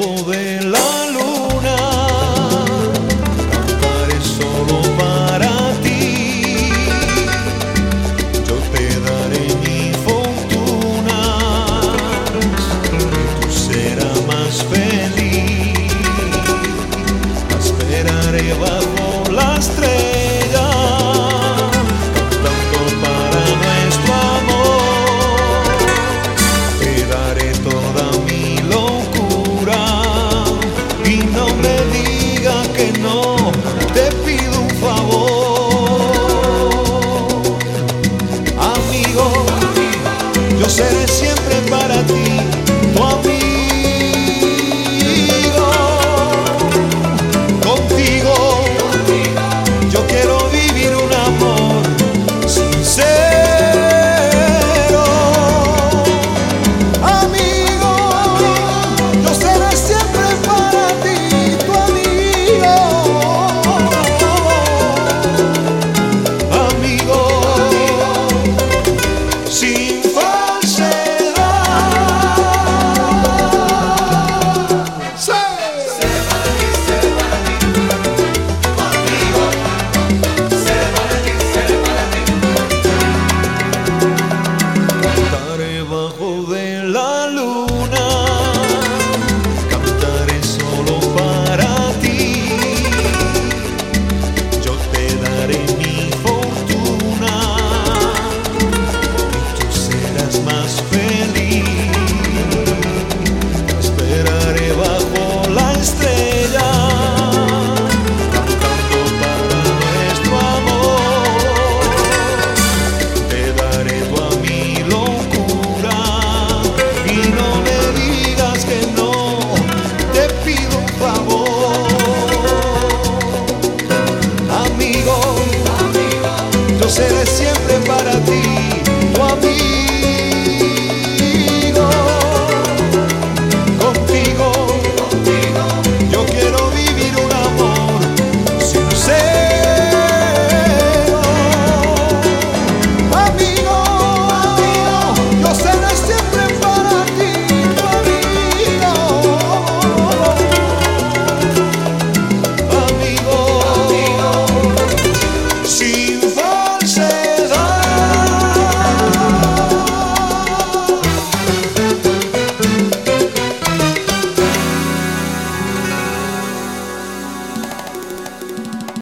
debajo de la luna, cantaré solo para ti. Yo te daré mi fortuna y tú serás más feliz. La esperaré bajo la estrella, cantando para nuestro amor. Te daré toda mi locura y no me diga que no. Te pido un favor, amigo. Yo seré siempre para ti tu amigo. Contigo yo quiero vivir un amor sincero. Amigo, yo seré siempre para ti tu amigo. Amigo, sin debajo de la luna, cantaré solo para ti. Yo te daré mi fortuna y tú serás más feliz.